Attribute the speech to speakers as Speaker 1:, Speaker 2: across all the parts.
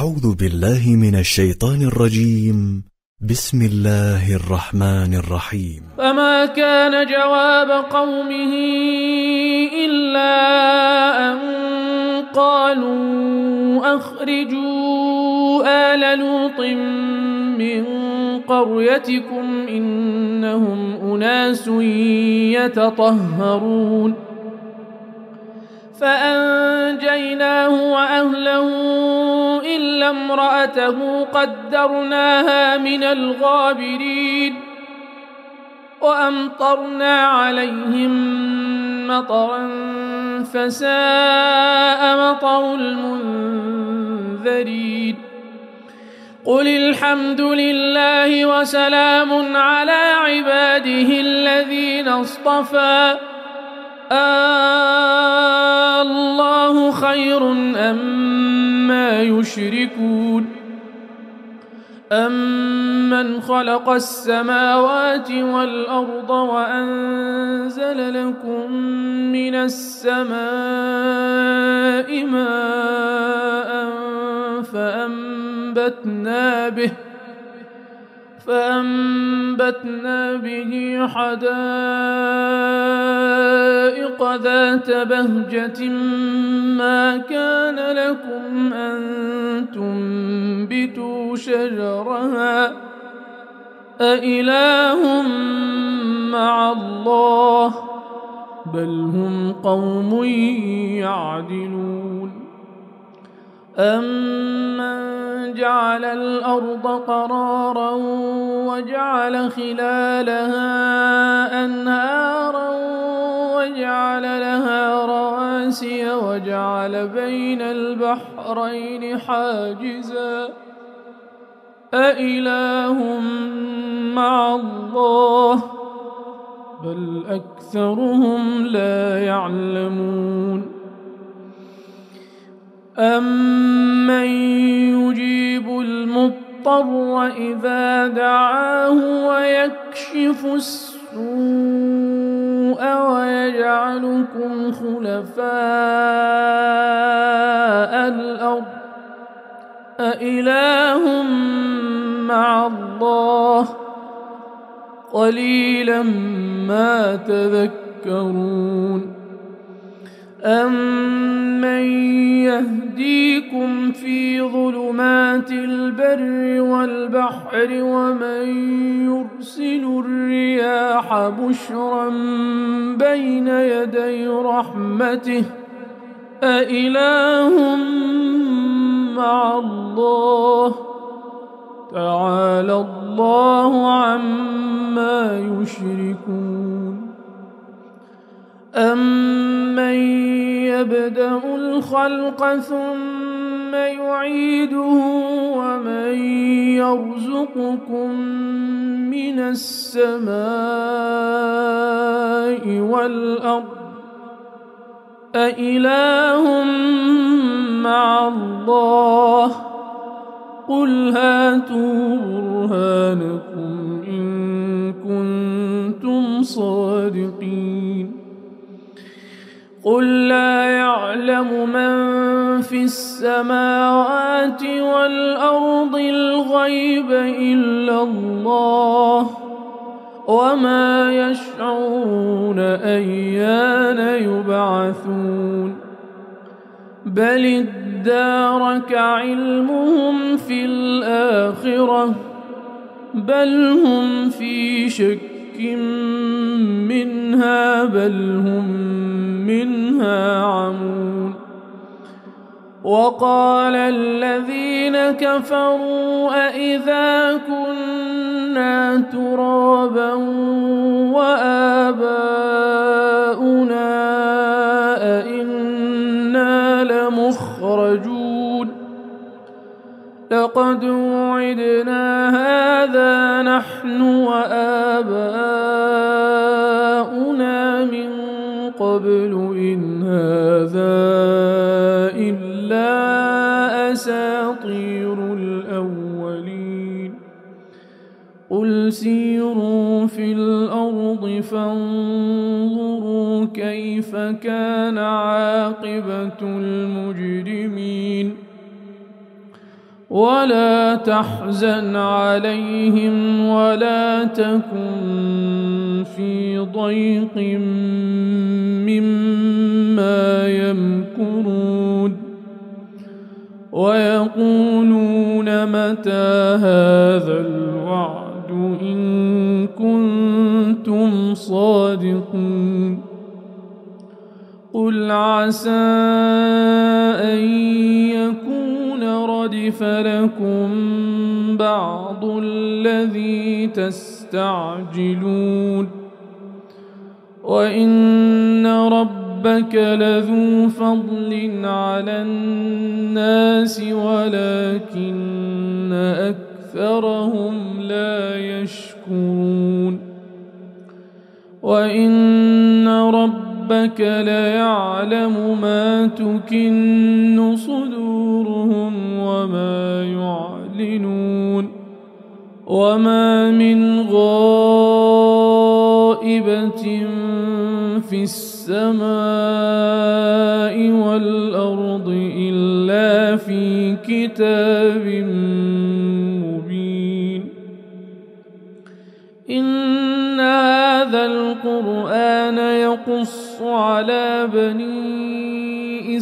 Speaker 1: أعوذ بالله من الشيطان الرجيم. بسم الله الرحمن الرحيم.
Speaker 2: فما كان جواب قومه إلا أن قالوا أخرجوا آل لوط من قريتكم إنهم أناس يتطهرون فأنجيناه وأهله إلا امرأته قدرناها من الغابرين وأمطرنا عليهم مطرا فساء مطر المنذرين قل الحمد لله وسلام على عباده الذين اصطفى الله خير أما يشركون أمن خلق السماوات والأرض وأنزل لكم من السماء ماء فأنبتنا به حدائق ذات بهجة ما كان لكم أن تنبتوا شجرها أإله مع الله بل هم قوم يعدلون أمن جعل الأرض قرارا وجعل خلالها أنهارا وجعل لها رواسي وجعل بين البحرين حاجزا أإله مع الله بل أكثرهم لا يعلمون أمن يجيب المضطر إذا دعاه ويكشف السوء ويجعلكم خلفاء الأرض أإله مع الله قليلا ما تذكرون أمن يهديكم في ظلمات البر والبحر ومن يرسل الرياح بشرا بين يدي رحمته أإله مع الله تعالى الله عما يشركون أمن يبدأ الخلق ثم يعيده ومن يرزقكم من السماء والأرض أإله مع الله قل هاتوا برهانكم إن كنتم صادقين قل لا يعلم من في السماوات والأرض الغيب إلا الله وما يشعرون أيان يبعثون بل ادارك علمهم في الآخرة بل هم في شك منها بل هم منها عمون وقال الذين كفروا أإذا كنا ترابا وآباؤنا أإنا لمخرجون لقد وعدنا هذا نحن وآباؤنا من قبل إن هذا إلا أساطير الأولين قل سيروا في الأرض فانظروا كيف كان عاقبة المجرمين ولا تحزن عليهم ولا تكن في ضيق مما يمكرون ويقولون متى هذا الوعد إن كنتم صادقين قل عسى أن يكون ردف لكم بعض الذي تستعجلون وإن ربك لذو فضل على الناس ولكن أكثرهم لا يشكرون وإن ربك ليعلم ما تكن صدورهم وما يعلنون وما من غائبة في السماء والأرض إلا في كتاب مبين إن هذا القرآن يقص على بني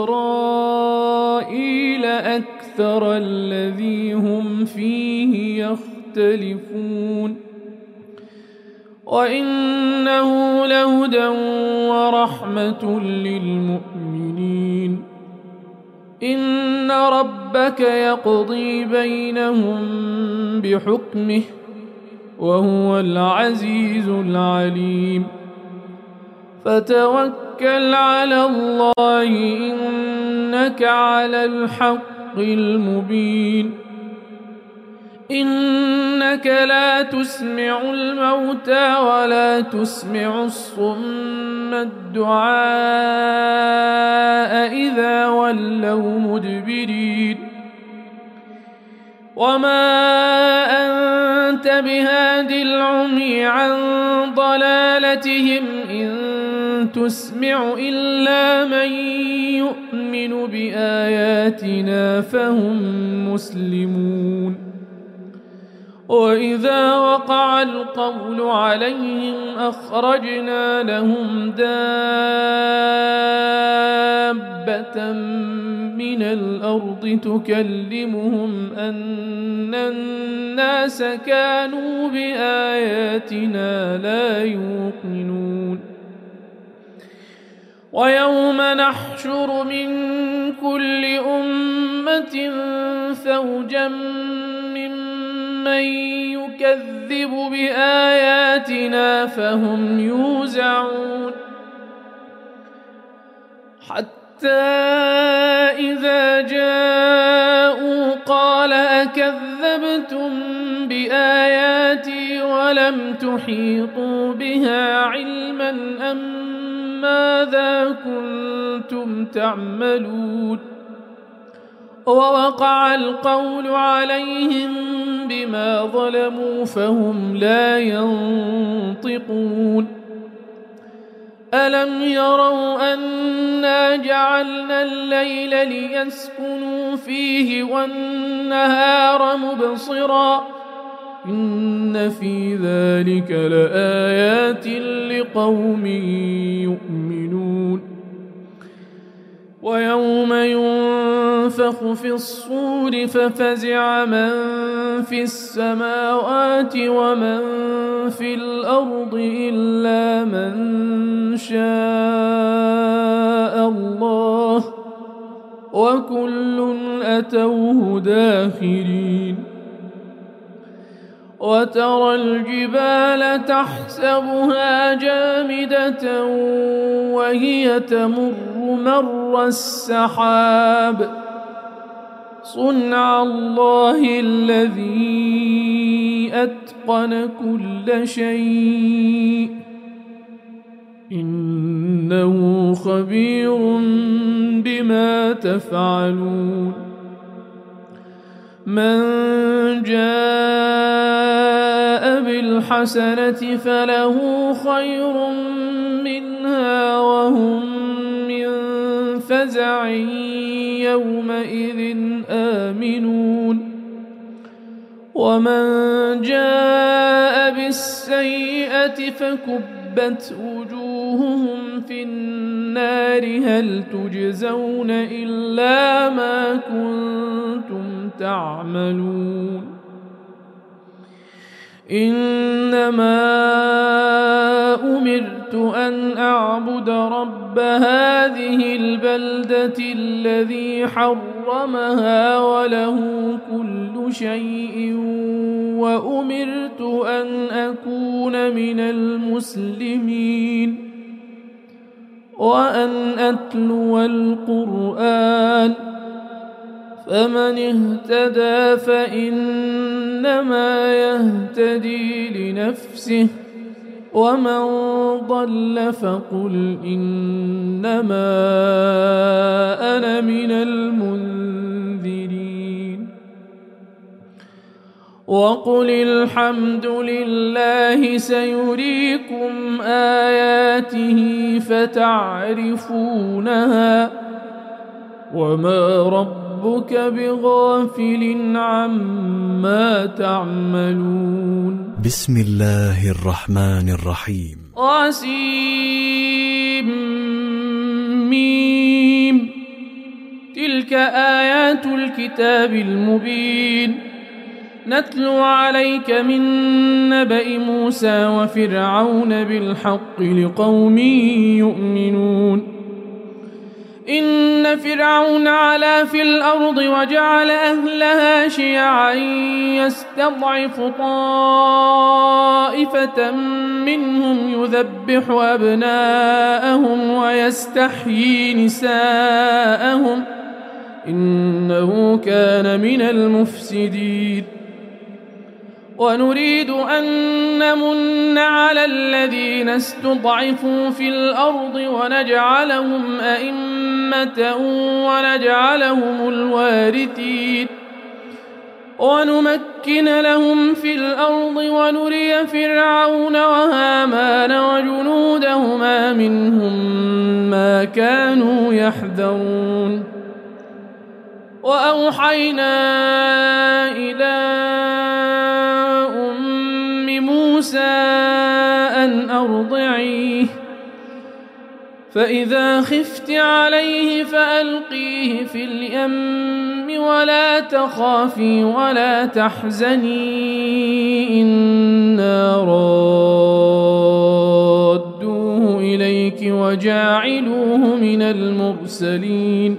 Speaker 2: إسرائيل أكثر الذي هم فيه يختلفون وإنه لهدى ورحمة للمؤمنين إن ربك يقضي بينهم بحكمه وهو العزيز العليم فتوكل على الله إنك على الحق المبين إنك لا تسمع الموتى ولا تسمع الصم الدعاء إذا ولوا مدبرين وما أنت بهاد العمي عن ضلالتهم إن تسمع إلا من يؤمن بآياتنا فهم مسلمون وإذا وقع القول عليهم أخرجنا لهم دابة من الأرض تكلمهم أن الناس كانوا بآياتنا لا يوقنون ويوم نحشر من كل أمة فوجا ممن يكذب بآياتنا فهم يوزعون حتى إذا جاءوا قال أكذبتم بآياتي ولم تحيطوا بها علما أم ماذا كنتم تعملون ووقع القول عليهم بما ظلموا فهم لا ينطقون ألم يروا أنا جعلنا الليل ليسكنوا فيه والنهار مبصرا إن في ذلك لآيات لقوم يؤمنون ويوم ينفخ في الصور ففزع من في السماوات ومن في الأرض إلا من شاء الله وكل أتوه داخرين وترى الجبال تحسبها جامدة وهي تمر مر السحاب صنع الله الذي أتقن كل شيء إنه خبير بما تفعلون من جاء بالحسنة فله خير منها وهم من فزع يومئذ آمنون ومن جاء بالسيئة فكبت وجوههم في النار هل تجزون إلا ما كنتم تعملون إنما أمرت أن أعبد رب هذه البلدة الذي حرمها وله كل شيء وأمرت أن أكون من المسلمين وأن أتلو القرآن فمن اهتدى فإنما يهتدي لنفسه ومن ضل فقل إنما أنا من المنذرين وقل الحمد لله سيريكم آياته فتعرفونها وما ربك بغافل عما تعملون
Speaker 1: بسم الله الرحمن الرحيم
Speaker 2: طاسيم تلك آيات الكتاب المبين نتلو عليك من نبأ موسى وفرعون بالحق لقوم يؤمنون إن فرعون علا في الأرض وجعل أهلها شيعا يستضعف طائفة منهم يذبح أبناءهم ويستحيي نساءهم إنه كان من المفسدين ونريد أن نمن على الذين استضعفوا في الأرض ونجعلهم أئمة ونجعلهم الوارثين ونمكن لهم في الأرض ونري فرعون وهامان وجنودهما منهم ما كانوا يحذرون وأوحينا إلى موسى أن أرضعيه فإذا خفت عليه فألقيه في اليم ولا تخافي ولا تحزني إنا رادوه إليك وجاعلوه من المرسلين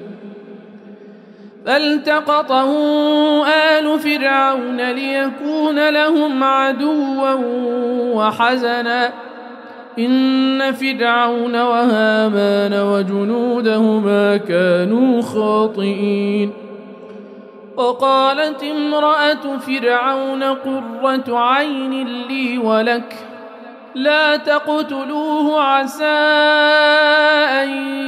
Speaker 2: فالتقطه آل فرعون ليكون لهم عدوا وحزنا إن فرعون وهامان وجنودهما كانوا خاطئين وقالت امرأة فرعون قرة عين لي ولك لا تقتلوه عسى أن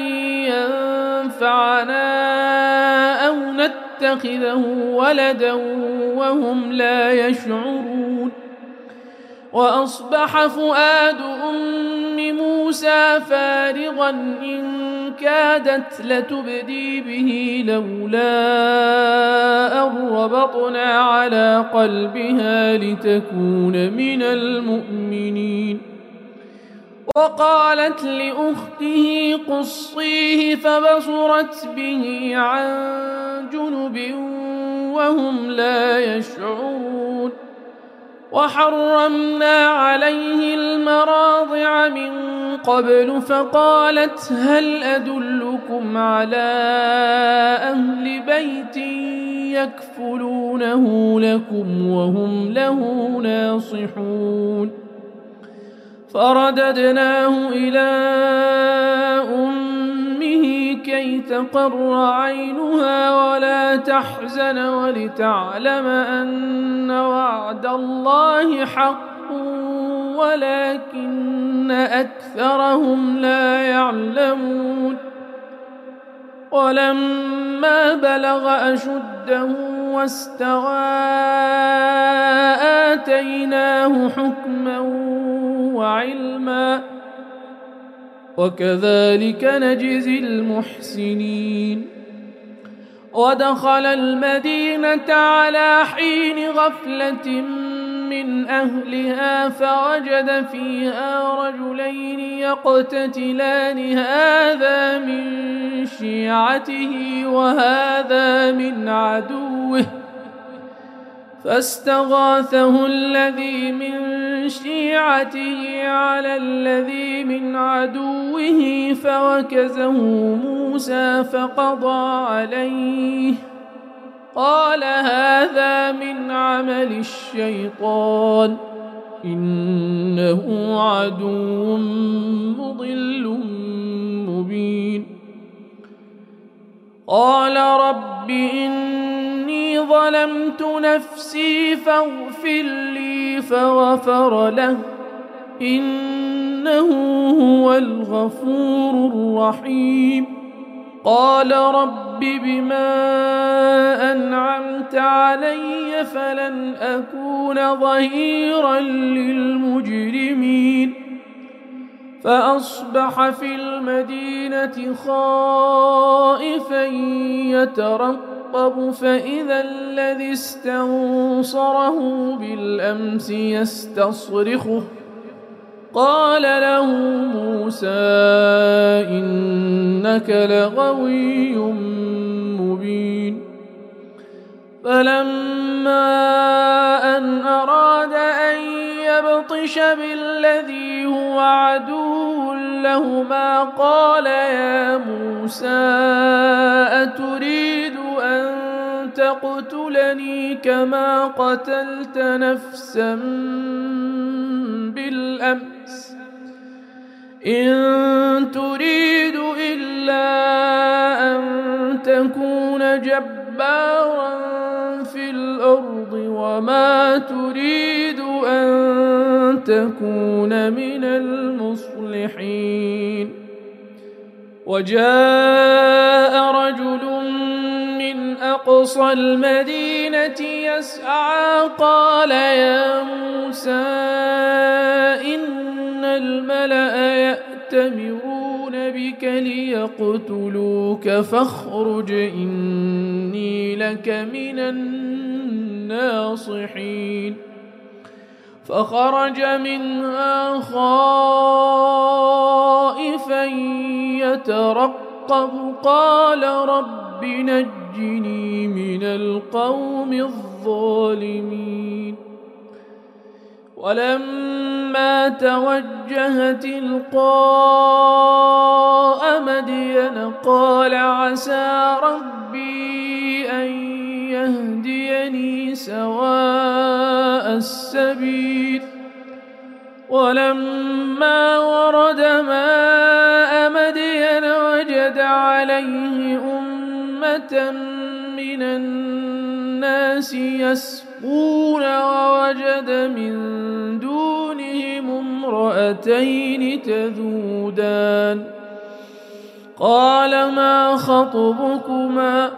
Speaker 2: ينفعنا أو نتخذه ولدا وهم لا يشعرون وأصبح فؤاد أم موسى فارغا إن كادت لتبدي به لولا أن ربطنا على قلبها لتكون من المؤمنين وقالت لأخته قصيه فبصرت به عن جنب وهم لا يشعرون وحرمنا عليه المراضع من قبل فقالت هل أدلكم على أهل بيت يكفلونه لكم وهم له ناصحون فرددناه إلى أمه كي تقر عينها ولا تحزن ولتعلم أن وعد الله حق ولكن أكثرهم لا يعلمون ولما بلغ أشده واستوى آتيناه حكما وعلما وكذلك نجزي المحسنين ودخل المدينة على حين غفلة من أهلها فوجد فيها رجلين يقتتلان هذا من شيعته وهذا من عدوه فاستغاثه الذي من شيعته على الذي من عدوه فوكزه موسى فقضى عليه قال هذا من عمل الشيطان إنه عدو مضل مبين قال رب إني ظلمت نفسي فاغفر لي فغفر له إنه هو الغفور الرحيم قال رب بما أنعمت علي فلن أكون ظهيرا للمجرمين فأصبح في المدينة خائفا يترقب فإذا الذي استنصره بالأمس يستصرخه قال له موسى إنك لغوي مبين فلما أن أراد أن يبطش بالذي هو عدو لهما قال يا موسى أتريد أن تقتلني كما قتلت نفسا بالأمس إن تريد إلا أن تكون جبارا في الأرض وما تريد أن تكون من المصلحين وجاء رجل من أقصى المدينة يسعى قال يا موسى إن الملأ يأتمرون بك ليقتلوك فاخرج إني لك من الناصحين فخرج منها خائفا يترقب قال رب نجني من القوم الظالمين ولما توجه تلقاء مدين قال عسى ربي أن يهديني سواء السبيل ولما ورد ماء مدين وجد عليه أمة من الناس يسقون ووجد من دونهم امرأتين تذودان قال ما خطبكما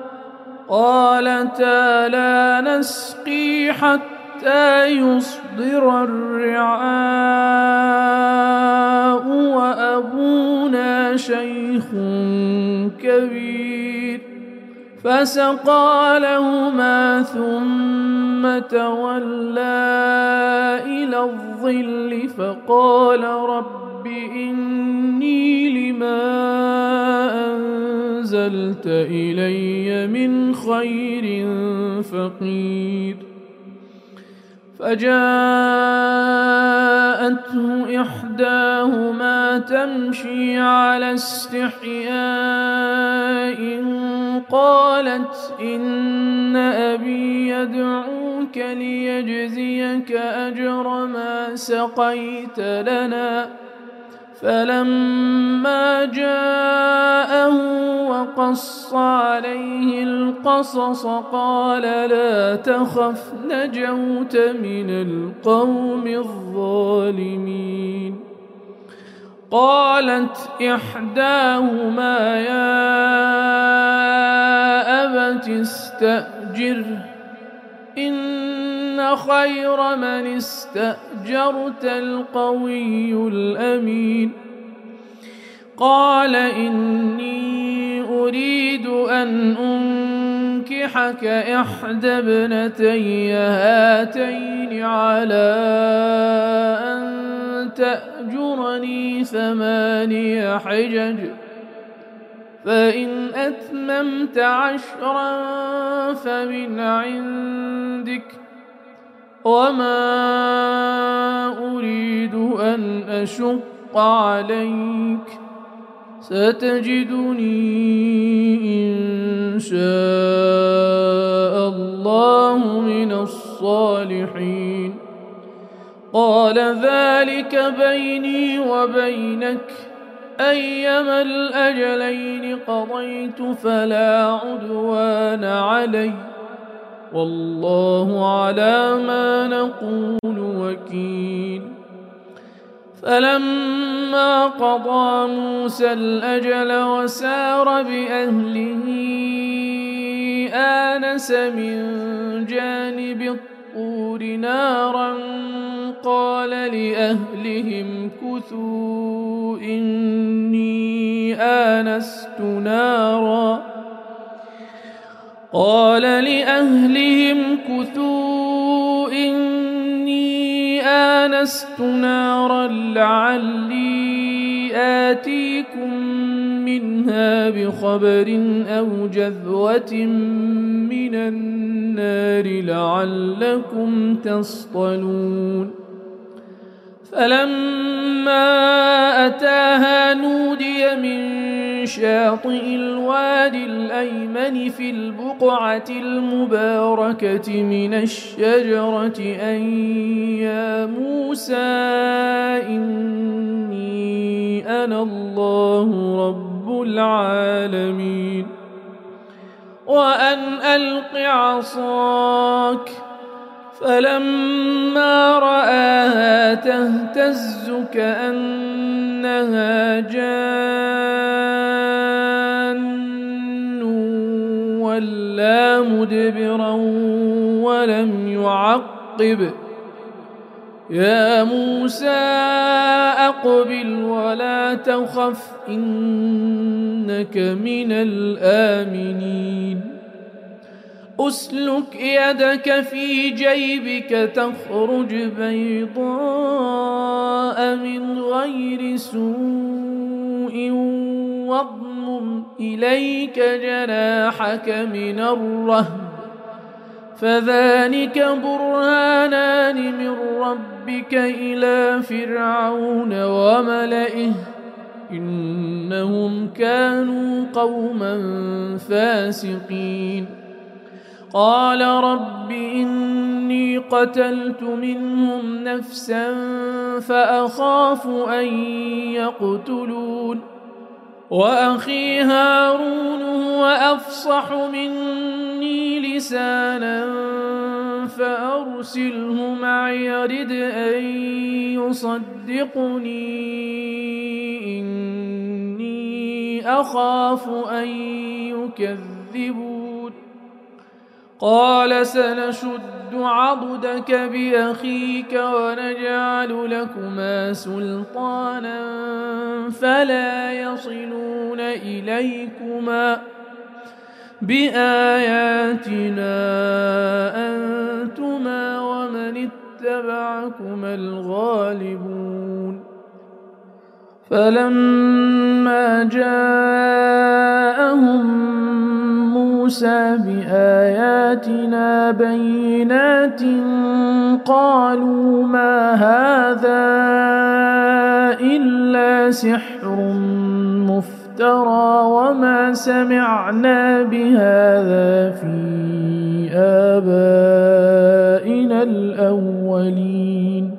Speaker 2: قالتا لا نسقي حتى يصدر الرعاء وأبونا شيخ كبير فسقى لهما ثم تولى إلى الظل فقال رب إني لما أنزلت إلي من خير فقير فجاءته إحداهما تمشي على استحياء قالت إن أبي يدعوك ليجزيك أجر ما سقيت لنا فلما جاءه وقص عليه القصص قال لا تخف نجوت من القوم الظالمين قالت إحداهما يا أبت استأجره إن خير من استأجرت القوي الأمين قال إني أريد أن أنكحك إحدى ابنتي هاتين على أن تأجرني 8 حجج فإن أتممت 10 فمن عندك وما أريد أن أشق عليك ستجدني إن شاء الله من الصالحين قال ذلك بيني وبينك أيما الأجلين قضيت فلا عدوان علي والله على ما نقول وكيل فلما قضى موسى الأجل وسار بأهله آنس من جانب الطور نارا قال لأهلهم كثوا إني آنست نارا لعلي آتيكم منها بخبر أو جذوة من النار لعلكم تصطلون فلما أتاها نودي من شاطئ الوادي الأيمن في البقعة المباركة من الشجرة أن يا موسى إني أنا الله رب العالمين وأن ألق عصاك فلما رآها تهتز كأنها جان ولا مدبرا ولم يعقب يا موسى أقبل ولا تخف إنك من الآمنين أسلك يدك في جيبك تخرج بيضاء من غير سوء واضمم إليك جناحك من الرهب فذلك برهانان من ربك إلى فرعون وملئه إنهم كانوا قوما فاسقين قال رب إني قتلت منهم نفسا فأخاف أن يقتلون وأخي هارون هو أفصح مني لسانا فأرسله معي يرد أن يصدقني إني أخاف أن يكذبون قال سنشد عضدك بأخيك ونجعل لكما سلطانا فلا يصلون إليكما بآياتنا أنتما ومن اتبعكما الغالبون فلما جاءهم موسى بآياتنا بينات قالوا ما هذا إلا سحر مفترى وما سمعنا بهذا في آبائنا الأولين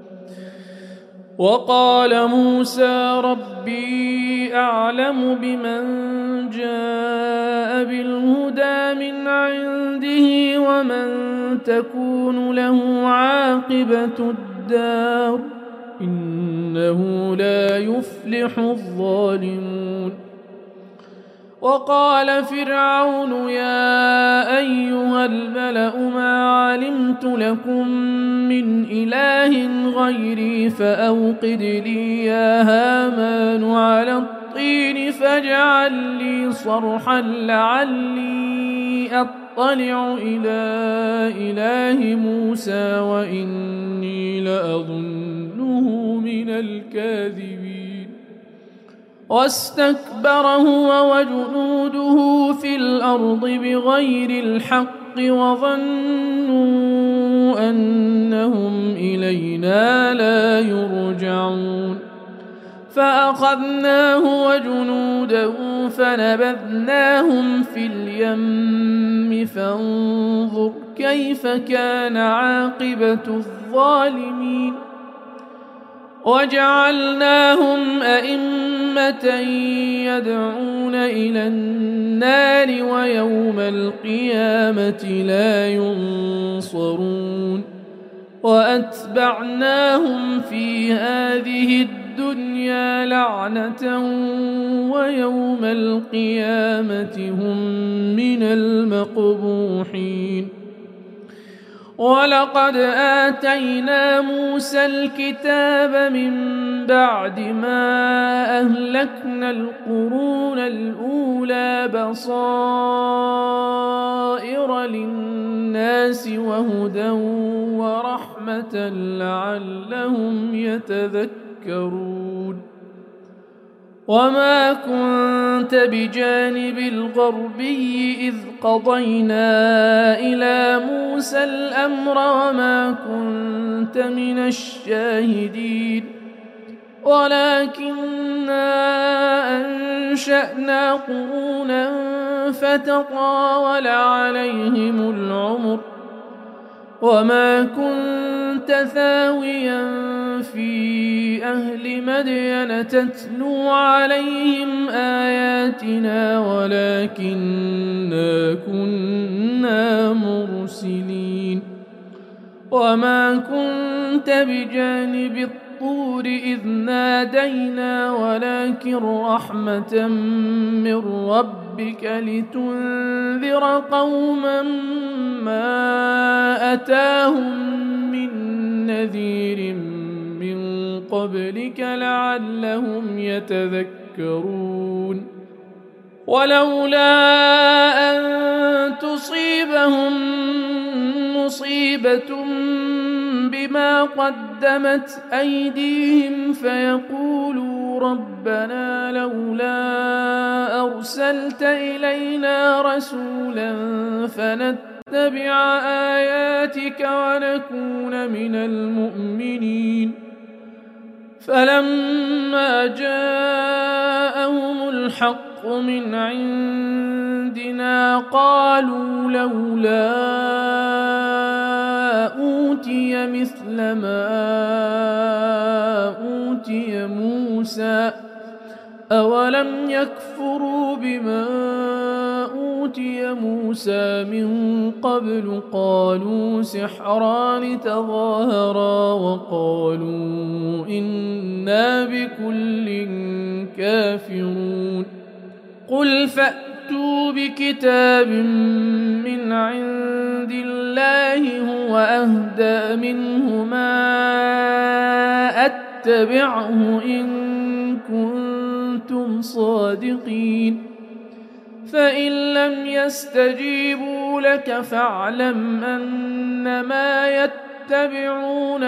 Speaker 2: وقال موسى ربي أعلم بمن جاء بالهدى من عنده ومن تكون له عاقبة الدار إنه لا يفلح الظالمون وقال فرعون يا أيها الملأ ما علمت لكم من إله غيري فأوقد لي يا هامان على الطين الطين فاجعل لي صرحا لعلي أطلع إلى إله موسى وإني لأظنه من الكاذبين واستكبر هو وجنوده في الأرض بغير الحق وظنوا أنهم إلينا لا يرجعون فأخذناه وجنوده فنبذناهم في اليم فانظر كيف كان عاقبة الظالمين وجعلناهم أئمة يدعون إلى النار ويوم القيامة لا ينصرون وأتبعناهم في هذه الدنيا لعنة ويوم القيامة هم من المقبوحين ولقد آتينا موسى الكتاب من بعد ما أهلكنا القرون الأولى بصائر للناس وهدى ورحمة لعلهم يتذكرون وما كنت بجانب الغربي إذ قضينا إلى موسى الأمر وما كنت من الشاهدين ولكننا أنشأنا قرونا فتطاول عليهم العمر وما كنت ثاويا في أهل مدين تتلو عليهم آياتنا ولكننا كنا مرسلين وما كنت بجانب الطور إذ نادينا ولكن رحمة من ربك لتنذر قوما ما أتاهم من نذير من قبلك لعلهم يتذكرون ولولا أن تصيبهم مصيبة بما قدمت أيديهم فيقولوا ربنا لولا أرسلت إلينا رسولا فنتبع آياتك ونكون من المؤمنين فلما جاءهم الحق من عندنا قالوا لولا أوتي مثل ما أوتي موسى أولم يكفروا بما أوتي موسى من قبل قالوا سحران تظاهرا وقالوا إنا بكل كافرون قل فأتوا بكتاب من عند الله هو أهدى منه ما أتبعه إن كنتم صادقين فإن لم يستجيبوا لك فاعلم أنما يتبعون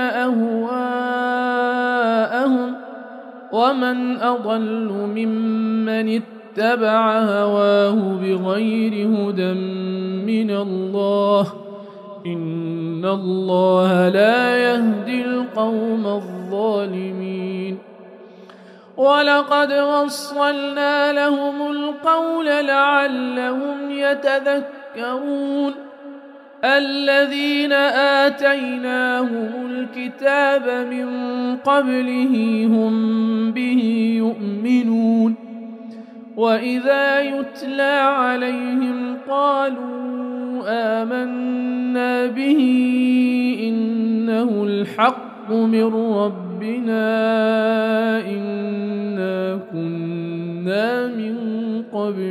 Speaker 2: أهواءهم ومن أضل ممن اتبع هواه بغير هدى من الله إن الله لا يهدي القوم الظالمين ولقد وصلنا لهم القول لعلهم يتذكرون الذين آتيناهم الكتاب من قبله هم به يؤمنون وإذا يتلى عليهم قالوا آمنا به إنه الحق من ربنا إنا كنا من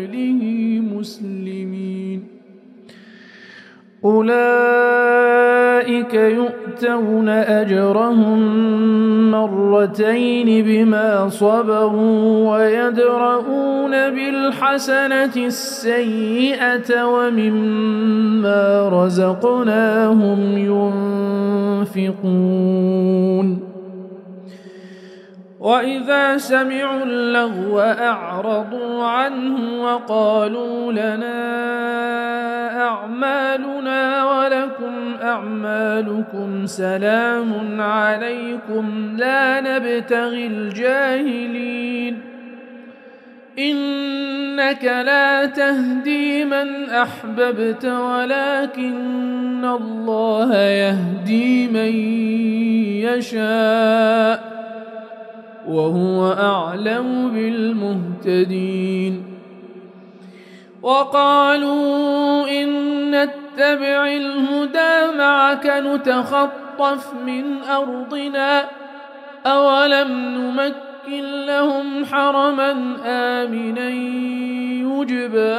Speaker 2: قبله مسلمين أولئك أولئك يؤتون أجرهم مرتين بما صبروا ويدرؤون بالحسنة السيئة ومما رزقناهم ينفقون وإذا سمعوا اللغو أعرضوا عنه وقالوا لنا أعمالنا ولكم أعمالكم سلام عليكم لا نبتغي الجاهلين إنك لا تهدي من أحببت ولكن الله يهدي من يشاء وهو أعلم بالمهتدين وقالوا إن نتبع الهدى معك نتخطف من أرضنا أولم نمكن لهم حرما آمنا يجبى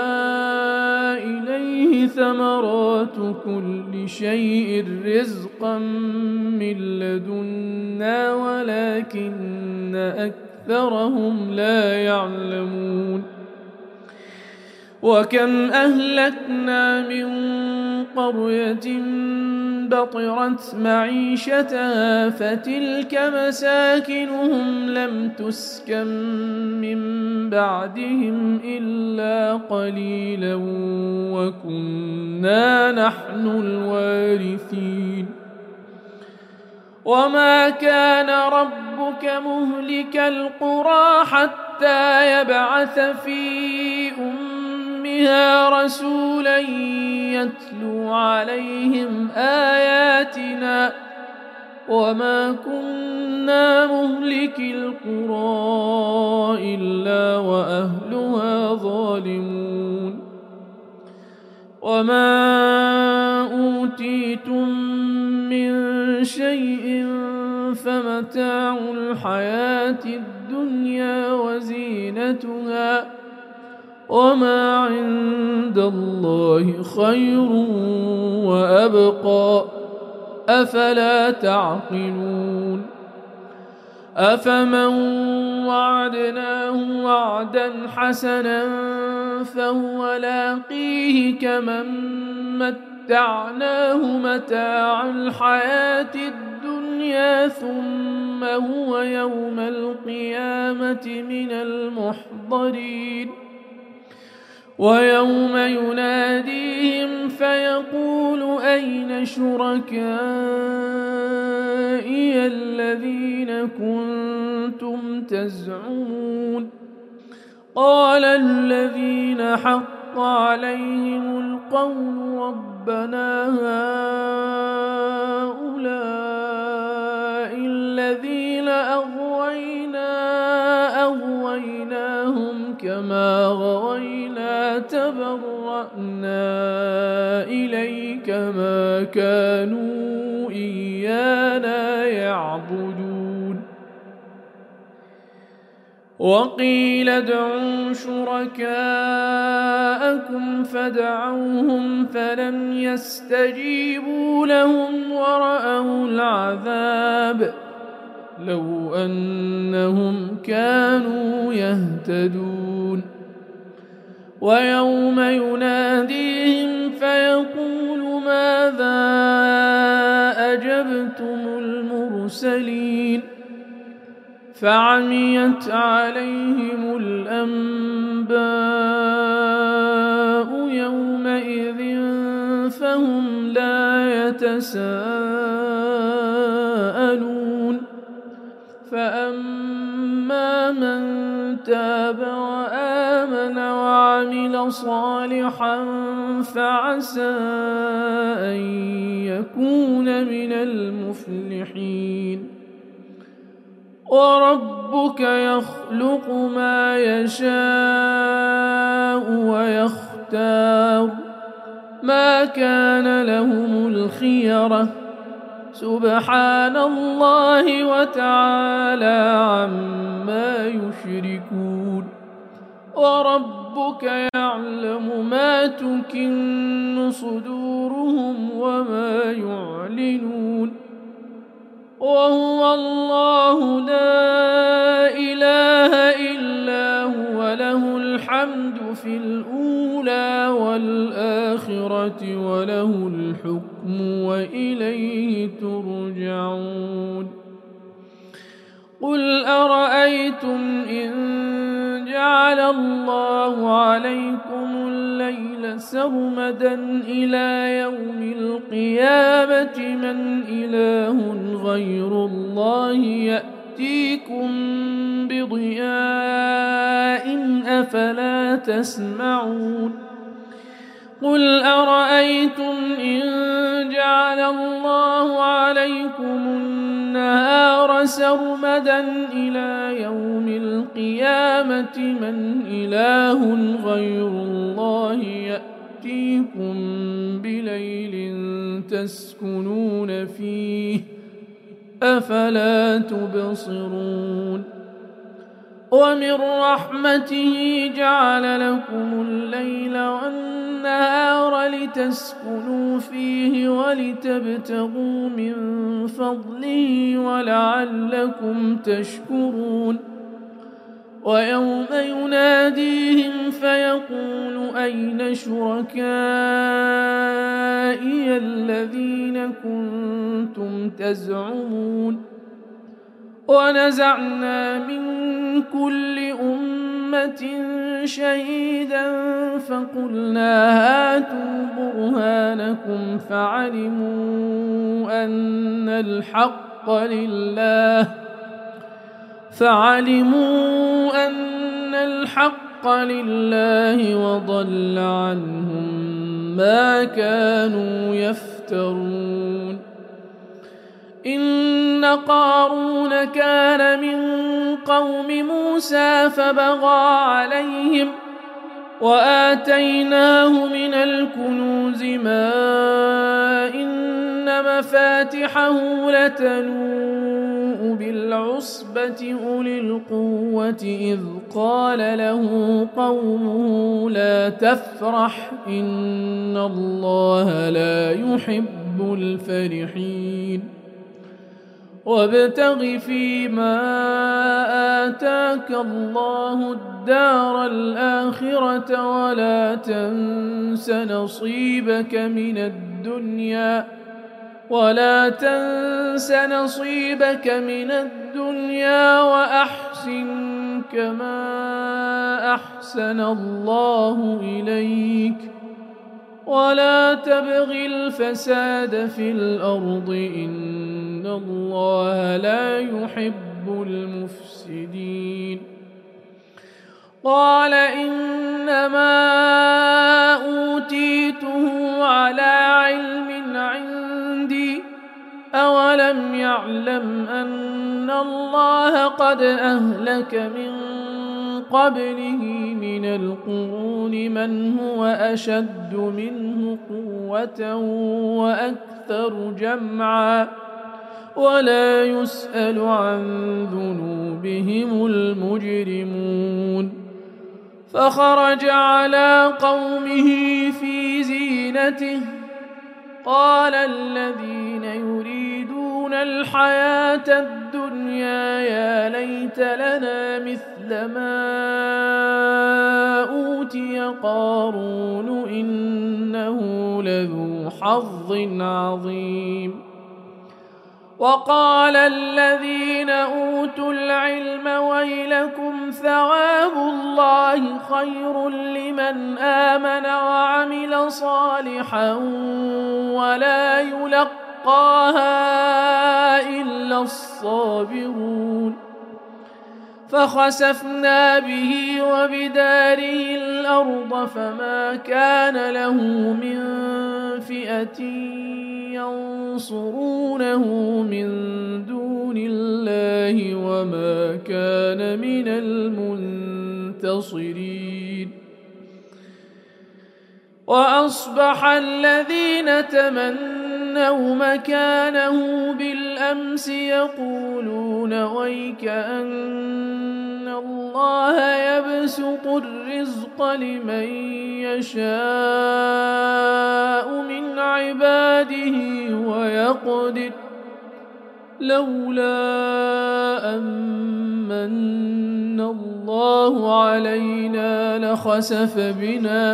Speaker 2: إليه ثمرات كل شيء رزقا من لدنا ولكن أكثرهم لا يعلمون وكم أهلكنا من قرية بطرت معيشتها فتلك مساكنهم لم تسكن من بعدهم إلا قليلا وكنا نحن الوارثين وما كان ربك مهلك القرى حتى يبعث في أمها رسولا يتلو عليهم آياتنا وما كنا مهلك القرى إلا وأهلها ظالمون وما أوتيتم من شيء فمتاع الحياة الدنيا وزينتها وما عند الله خير وأبقى أفلا تعقلون أفمن وعدناه وعدا حسنا فهو لاقيه كمن متعناه متاع الحياة الدنيا ثم هو يوم القيامة من المحضرين ويوم يناديهم فيقول أين شركائي الذين كنتم تزعمون قال الذين حق عليهم القول ربنا هؤلاء الذين أغويناهم كما غوينا تبرأنا إليك ما كانوا إيانا يعبدون وقيل ادعوا شركاءكم فدعوهم فلم يستجيبوا لهم ورأوا العذاب لو أنهم كانوا يهتدون ويوم يناديهم فيقول ماذا أجبتم المرسلين فعميت عليهم الأنباء يومئذ فهم لا يتساءلون فأما من تاب وآمن وعمل صالحا فعسى أن يكون من المفلحين وربك يخلق ما يشاء ويختار ما كان لهم الخيرة سبحان الله وتعالى عما يشركون وربك يعلم ما تكن صدورهم وما يعلنون وهو الله لا إله إلا هو له الحمد في الأولى والآخرة وله الحكم وإليه ترجعون قل أرأيتم إن جعل الله عليكم الليل سرمدا إلى يوم القيامة من إله غير الله يأتيكم بضياء أفلا تسمعون قل أرأيتم إن جعل الله عليكم النهار سرمدا إلى يوم القيامة من إله غير الله يأتيكم بليل تسكنون فيه أفلا تبصرون ومن رحمته جعل لكم الليل والنهار لتسكنوا فيه ولتبتغوا من فضله ولعلكم تشكرون ويوم يناديهم فيقول أين شركائي الذين كنتم تزعمون ونزعنا من كل أمة شهيدا فقلنا هاتوا برهانكم فعلموا أن الحق لله وضل عنهم ما كانوا يفترون إن قارون كان من قوم موسى فبغى عليهم وآتيناه من الكنوز ما إن مفاتحه لتنوء بالعصبة أولي القوة إذ قال له قومه لا تفرح إن الله لا يحب الفرحين وابتغ فيما آتاك الله الدار الآخرة ولا تنس نصيبك من الدنيا وأحسن كما أحسن الله إليك ولا تبغ الفساد في الأرض إن الله لا يحب المفسدين قال إنما أوتيته على علم عندي أولم يعلم أن الله قد أهلك من قبله من القرون من هو أشد منه قوة وأكثر جمعا ولا يسأل عن ذنوبهم المجرمون فخرج على قومه في زينته قال الذين يريدون الحياة الدنيا يا ليت لنا مثل ما أوتي قارون إنه لذو حظ عظيم وقال الذين أوتوا العلم ويلكم ثواب الله خير لمن آمن وعمل صالحا ولا يلقاها إلا الصابرون فخسفنا به وبداره الأرض فما كان له من فئة ينصرونه من دون الله وما كان من المنتصرين وأصبح الذين تمنوا مكانه بالأمس يقولون ويك أن الله يبسط الرزق لمن يشاء من عباده ويقدر لولا أمن الله علينا لخسف بنا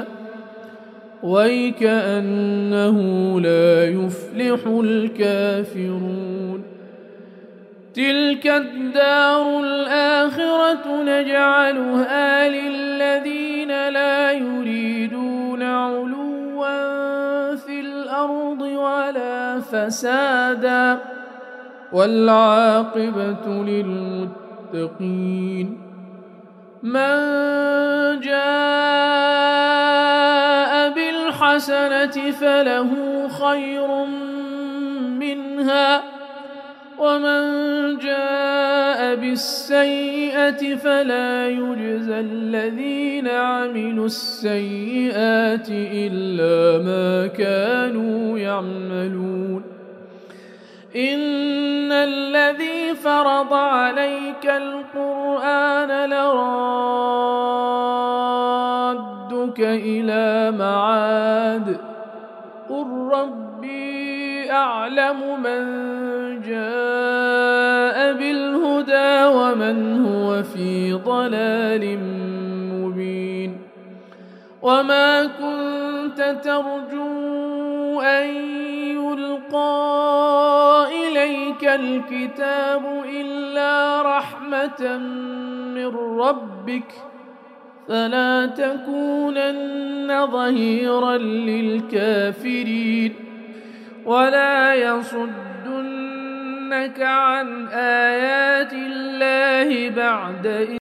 Speaker 2: ويكأنه لا يفلح الكافرون تلك الدار الآخرة نجعلها للذين لا يريدون علوا في الأرض ولا فسادا والعاقبة للمتقين من جاء بالحسنة فله خير منها ومن جاء بالسيئة فلا يجزى الذين عملوا السيئات إلا ما كانوا يعملون إن الذي فرض عليك القرآن لرادك إلى معاد قل ربي أعلم من جاء بالهدى ومن هو في ضلال مبين وما كنت ترجو أن يلقى إليك الكتاب إلا رحمة من ربك فلا تكونن ظهيرا للكافرين ولا يصدنك عن آيات الله بعد إذ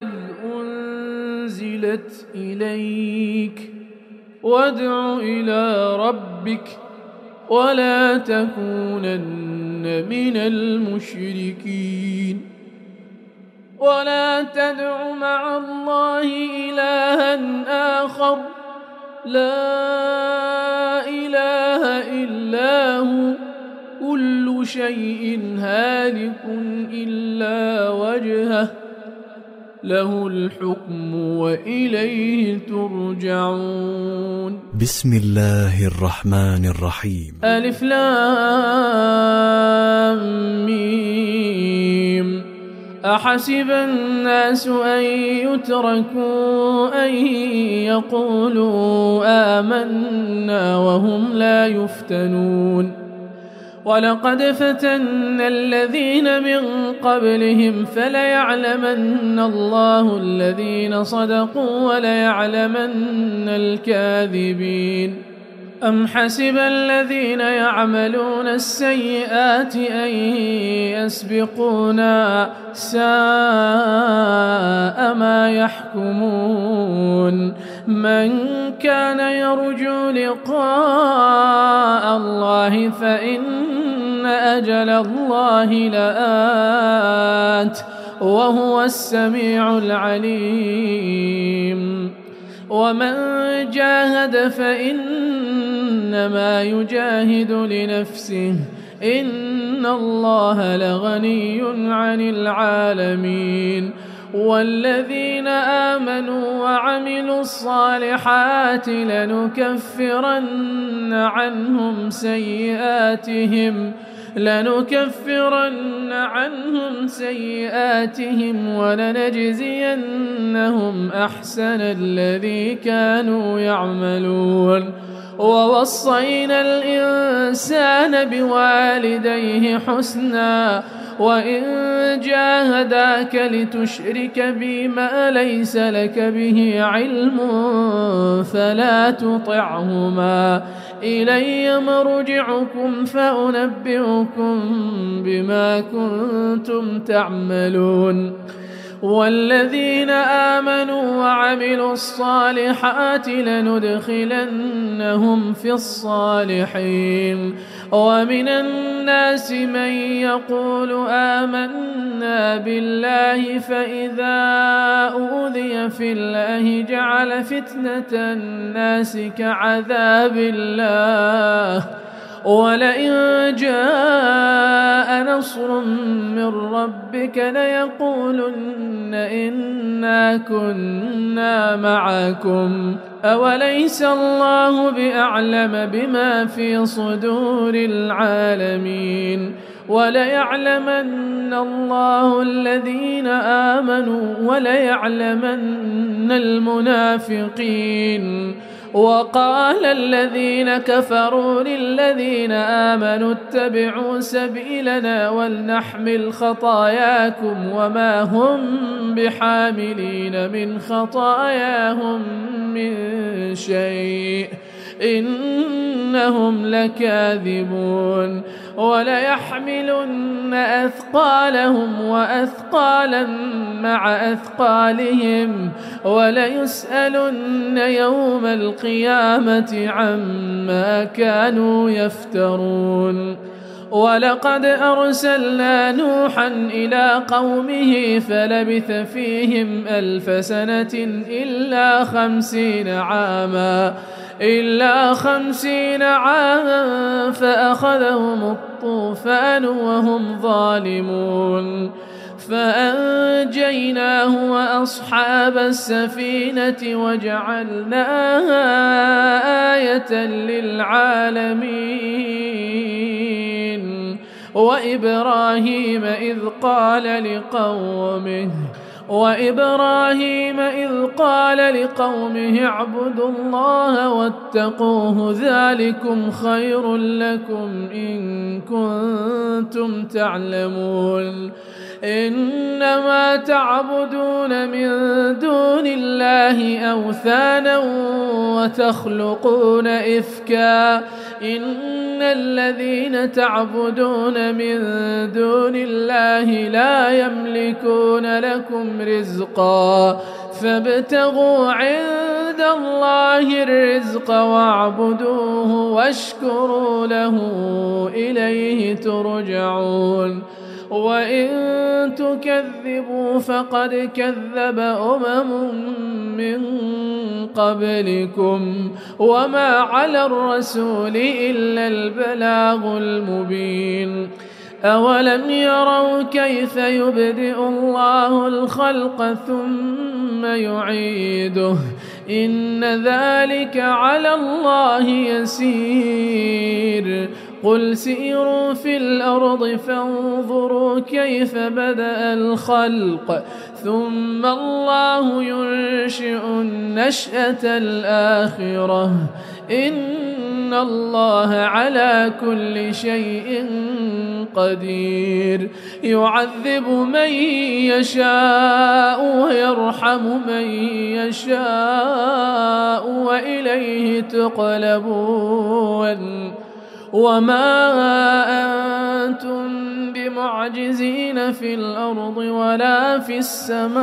Speaker 2: أنزلت إليك وادع إلى ربك ولا تكونن من المشركين ولا تدع مع الله إلها آخر لا إله إلا هو كل شيء هالك إلا وجهه له الحكم وإليه ترجعون
Speaker 1: بسم الله الرحمن الرحيم
Speaker 2: ألف لام ميم أحسب الناس أن يتركوا أن يقولوا آمنا وهم لا يفتنون ولقد فتنا الذين من قبلهم فليعلمن الله الذين صدقوا وليعلمن الكاذبين أم حسب الذين يعملون السيئات أن يسبقونا ساء ما يحكمون من كان يرجو لقاء الله فإن أجل الله لآت وهو السميع العليم ومن جاهد فإنما يجاهد لنفسه إن الله لغني عن العالمين والذين آمنوا وعملوا الصالحات لنكفرن عنهم سيئاتهم ولنجزينهم أحسن الذي كانوا يعملون ووصينا الإنسان بوالديه حسنا وإن جاهداك لتشرك بي ما ليس لك به علم فلا تطعهما إلي مرجعكم فأنبئكم بما كنتم تعملون والذين آمنوا وعملوا الصالحات لندخلنهم في الصالحين ومن الناس من يقول آمنا بالله فإذا أوذي في الله جعل فتنة الناس كعذاب الله ولئن جاء نصر من ربك ليقولن إنا كنا معكم أوليس الله بأعلم بما في صدور العالمين وليعلمن الله الذين آمنوا وليعلمن المنافقين. وقال الذين كفروا للذين آمنوا اتبعوا سبيلنا ولنحمل خطاياكم وما هم بحاملين من خطاياهم من شيء إنهم لكاذبون. وليحملن أثقالهم وأثقالا مع أثقالهم وليسألن يوم القيامة عما كانوا يفترون. ولقد أرسلنا نوحا إلى قومه فلبث فيهم 1000 سنة إلا 50 عاما فأخذهم الطوفان وهم ظالمون فأنجيناه وأصحاب السفينة وجعلناها آية للعالمين. وإبراهيم إذ قال لقومه اعبدوا الله واتقوه ذلكم خير لكم إن كنتم تعلمون. إنما تعبدون من دون الله أوثانا وتخلقون إفكا إن الذين تعبدون من دون الله لا يملكون لكم رزقا فابتغوا عند الله الرزق واعبدوه واشكروا له إليه ترجعون. وإن تكذبوا فقد كذب من قبلكم وما على الرسول إلا البلاغ المبين. أولم يروا كيف يبدئ الله الخلق ثم يعيده إن ذلك على الله يسير. قل سيروا في الأرض فانظروا كيف بدأ الخلق ثم الله ينشئ النشأة الآخرة إن الله على كل شيء قدير. يعذب من يشاء ويرحم من يشاء وإليه تقلبون. وما أنتم بمعجزين في الأرض ولا في السماء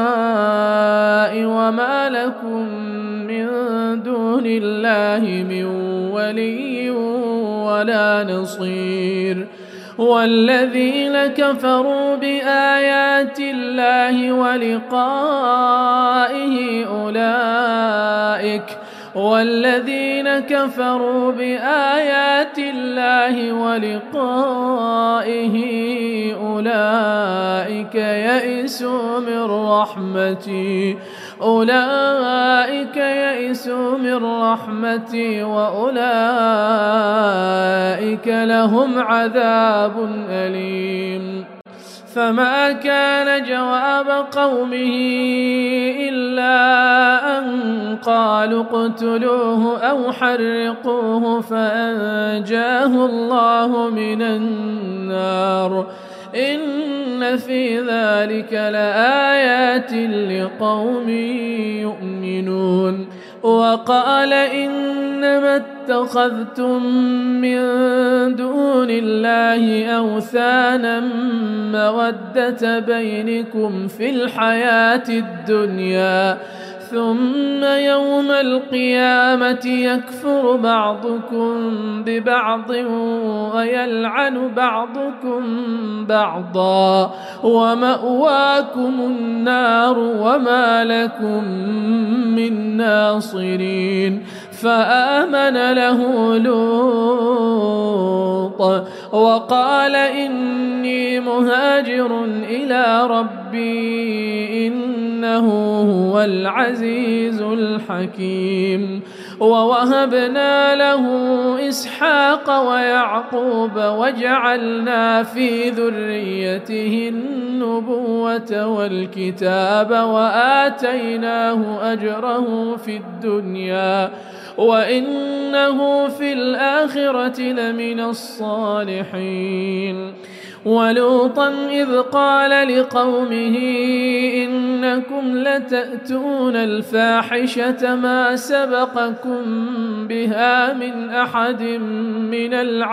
Speaker 2: وما لكم من دون الله من ولي ولا نصير. والذين كفروا بآيات الله ولقائه أولئك يئسوا من رحمتي وأولئك لهم عذاب أليم. فما كان جواب قومه إلا أن قالوا اقتلوه أو حرقوه فأنجاه الله من النار إن في ذلك لآيات لقوم يؤمنون. وقال إنما اتخذتم من دون الله أوثانا مودة بينكم في الحياة الدنيا ثم يوم القيامة يكفر بعضكم ببعض ويلعن بعضكم بعضا ومأواكم النار وما لكم من ناصرين. فآمن له لوط وقال إني مهاجر إلى ربي إنه هو العزيز الحكيم. ووهبنا له إسحاق ويعقوب وجعلنا في ذريته النبوة والكتاب وآتيناه أجره في الدنيا وإنه في الآخرة لمن الصالحين. ولوطا إذ قال لقومه إنكم لتأتون الفاحشة ما سبقكم بها من أحد من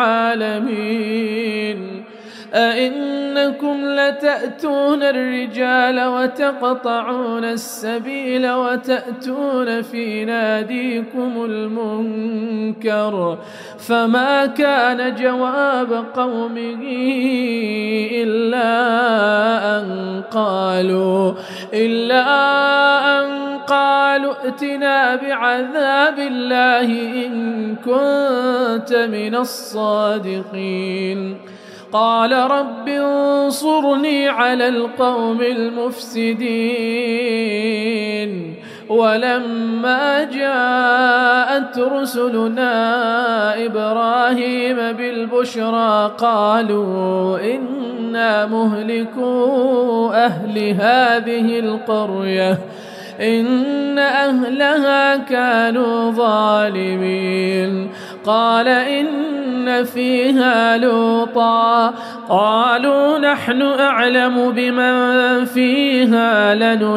Speaker 2: العالمين أئنكم لتأتون الرجال وتقطعون السبيل وتأتون في ناديكم المنكر فما كان جواب قومه إلا أن قالوا ائتنا بعذاب الله إن كنت من الصادقين. قال رب انصرني على القوم المفسدين. ولما جاءت رسلنا إبراهيم بالبشرى قالوا إنا مهلكو أهل هذه القرية إن أهلها كانوا ظالمين. قال إن فيها لوطا قالوا نحن أعلم بمن فيها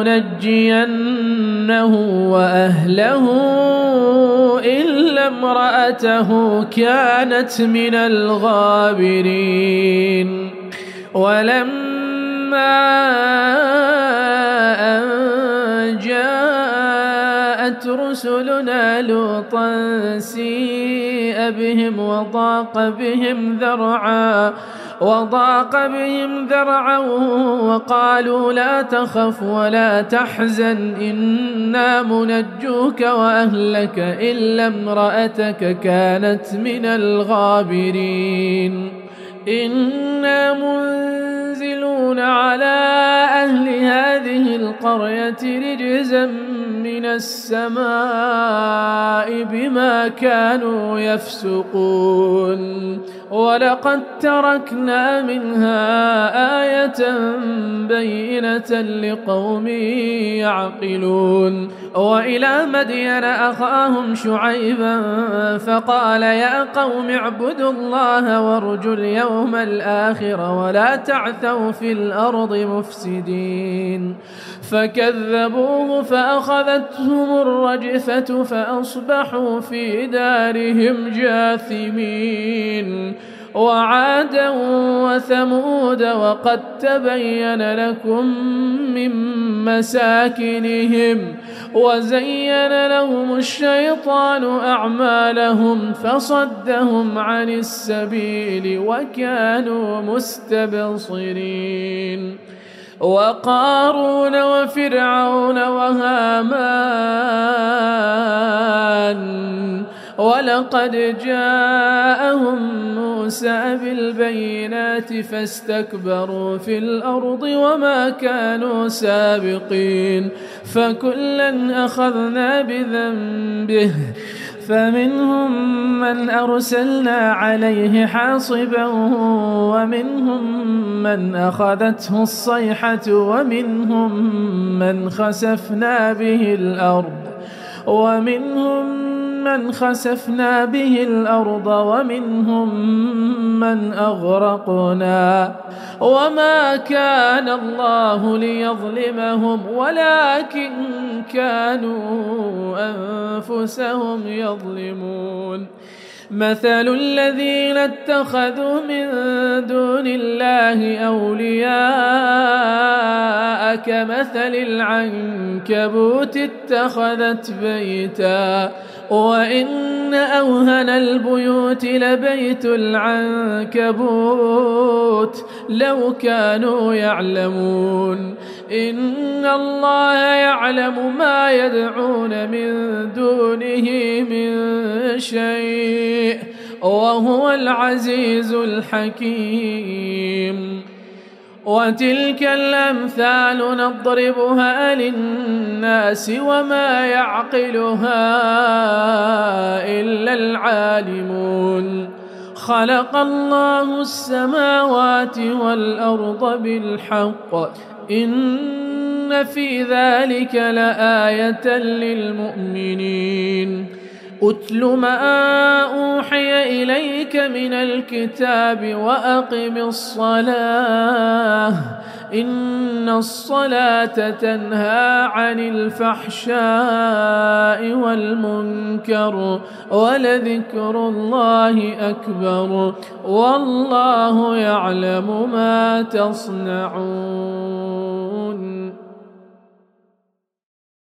Speaker 2: لننجينه وأهله إلا امرأته كانت من الغابرين. ولما أن جاءت رسلنا لوطا سيء بهم وضاق بهم ذرعا وقالوا لا تخف ولا تحزن إنا منجوك وأهلك إلا امرأتك كانت من الغابرين. إنا منزلون على أهل هذه القرية رجزا من السماء بما كانوا يفسقون. ولقد تركنا منها آية بينة لقوم يعقلون. وإلى مدين أخاهم شعيبا فقال يا قوم اعبدوا الله وارجوا اليوم الآخر ولا تعثوا في الأرض مفسدين. فكذبوه فأخذتهم الرجفة فأصبحوا في دارهم جاثمين. وعادا وثمود وقد تبين لكم من مساكنهم وزين لهم الشيطان أعمالهم فصدهم عن السبيل وكانوا مستبصرين. وقارون وفرعون وهامان ولقد جاءهم موسى بالبينات فاستكبروا في الأرض وما كانوا سابقين. فكلا أخذنا بذنبه فمنهم من أرسلنا عليه حاصبا ومنهم من أخذته الصيحة ومنهم من خسفنا به الأرض ومنهم من أغرقنا وما كان الله ليظلمهم ولكن كانوا أنفسهم يظلمون. مثل الذين اتخذوا من دون الله أولياء كمثل العنكبوت اتخذت بيتا وإن أوهن البيوت لبيت العنكبوت لو كانوا يعلمون. إن الله يعلم ما يدعون من دونه من شيء وهو العزيز الحكيم. وتلك الأمثال نضربها للناس وما يعقلها إلا العالمون. خلق الله السماوات والأرض بالحق إن في ذلك لآية للمؤمنين. أتل ما أوحي إليك من الكتاب وأقم الصلاة إن الصلاة تنهى عن الفحشاء والمنكر ولذكر الله أكبر والله يعلم ما تصنعون.